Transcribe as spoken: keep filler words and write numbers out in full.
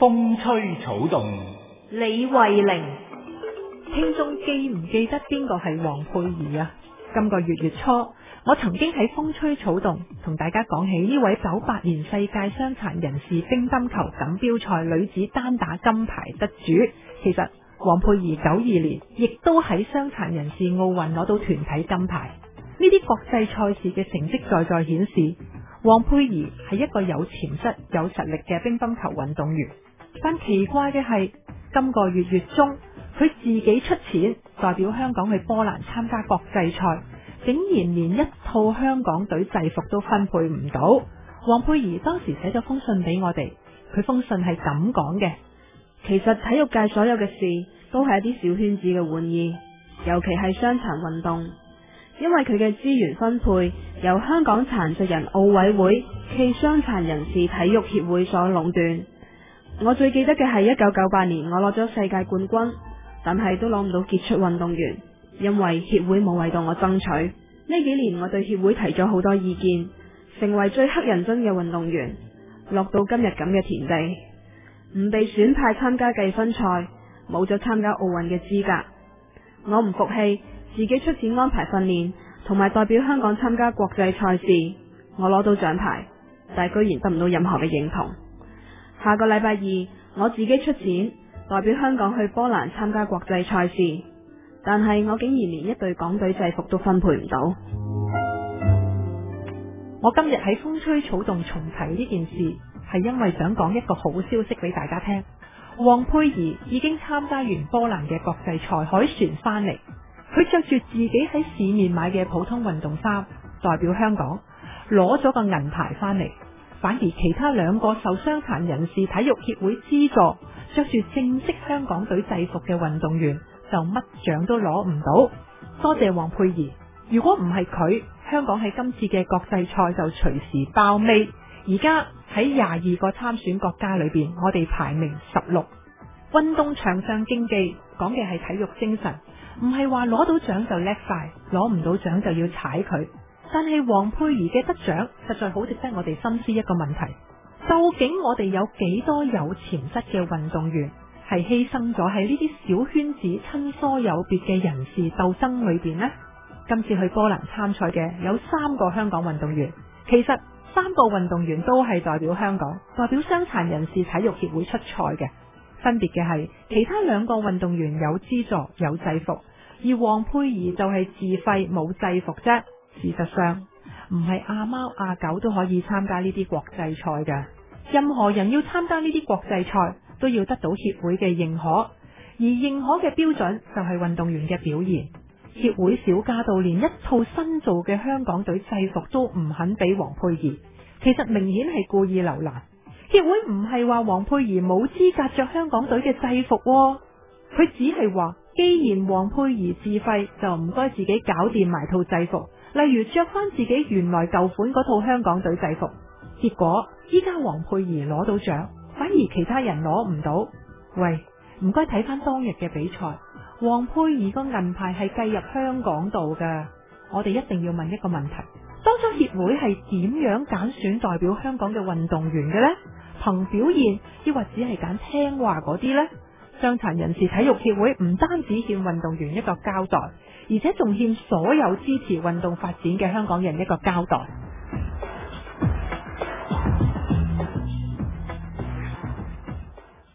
風吹草動， 李慧玲。 聽眾記唔記得邊個係黃佩儀啊？今個月月初，我曾經喺風吹草動同大家講起呢位九八年世界傷殘人士乒乓球錦標賽女子單打金牌得主。其實黃佩儀九二年亦都喺傷殘人士奧運攞到團體金牌。呢啲國際賽事嘅成績在在顯示，黃佩儀係一個有潛質、有實力嘅乒乓球運動員。但奇怪嘅係，今個月月中，佢自己出錢代表香港去波蘭參加國際賽，竟然連一套香港隊制服都分配唔到。黃佩儀當時寫咗封信俾我哋，佢封信係咁講嘅： 其實體育界所有嘅事都係一啲小圈子嘅玩意，尤其係傷殘運動，因為佢嘅資源分配由香港殘疾人奧委會暨傷殘人士體育協會所壟斷。我最記得嘅係一九九八年我攞咗世界冠軍，但係都攞唔到傑出運動員，因為協會冇為到我爭取。呢幾年我對協會提咗好多意見，成為最乞人憎嘅運動員，落到今日咁嘅田地，唔被選派參加計分賽，冇咗參加奧運嘅資格。我唔服氣，自己出錢安排訓練，同埋代表香港參加國際賽事。我攞到獎牌，但係居然得唔到任何嘅認同。下個禮拜二，我自己出錢代表香港去波蘭參加國際賽事，但係我竟然連一隊港隊制服都分配唔到。 我今日喺風吹草動重提呢件事，係因為想講一個好消息俾大家聽。黃佩儀已經參加完波蘭嘅國際賽凱旋翻嚟，佢着住自己喺市面買嘅普通運動衫，代表香港攞咗個銀牌翻嚟。反而其他兩個受傷殘人士體育協會資助，着住正式香港隊制服嘅運動員就乜獎都攞唔到。多謝黃佩儀，如果唔係佢，香港喺今次嘅國際賽就隨時爆尾。而家喺廿二個參選國家裏邊，我哋排名十六。運動場上競技講嘅係體育精神，唔係話攞到獎就叻晒，攞唔到獎就要踩佢。但係黃佩儀嘅得獎實在好值得我哋深思一個問題：究竟我哋有幾多有潛質嘅運動員係犧牲咗喺呢啲小圈子親疏有別嘅人事鬥爭裏邊呢？今次去波蘭參賽嘅有三個香港運動員，其實三個運動員都係代表香港，代表傷殘人士體育協會出賽嘅。分別嘅係其他兩個運動員有資助有制服，而黃佩儀就係自費冇制服啫。事實上，唔係阿貓阿狗都可以參加呢啲國際賽嘅。任何人要參加呢啲國際賽，都要得到協會嘅認可，而認可嘅標準就係運動員嘅表現。協會少價到連一套新做嘅香港隊制服都唔肯俾黃佩儀，其實明顯係故意留難。協會唔係話黃佩儀冇資格着香港隊嘅制服喎，佢只係話既然黃佩儀自費，就唔該自己搞掂埋套制服。例如着翻自己原來舊款嗰套香港隊制服，結果依家黃佩儀攞到獎，反而其他人攞唔到。喂，唔該睇翻當日嘅比賽，黃佩儀個銀牌係計入香港度噶。我哋一定要問一個問題：當初協會係點樣揀選代表香港嘅運動員嘅呢？憑表現，抑或只係揀聽話嗰啲呢？傷殘人士體育協會唔單止欠運動員一個交代，而且仲欠所有支持運動發展嘅香港人一個交代。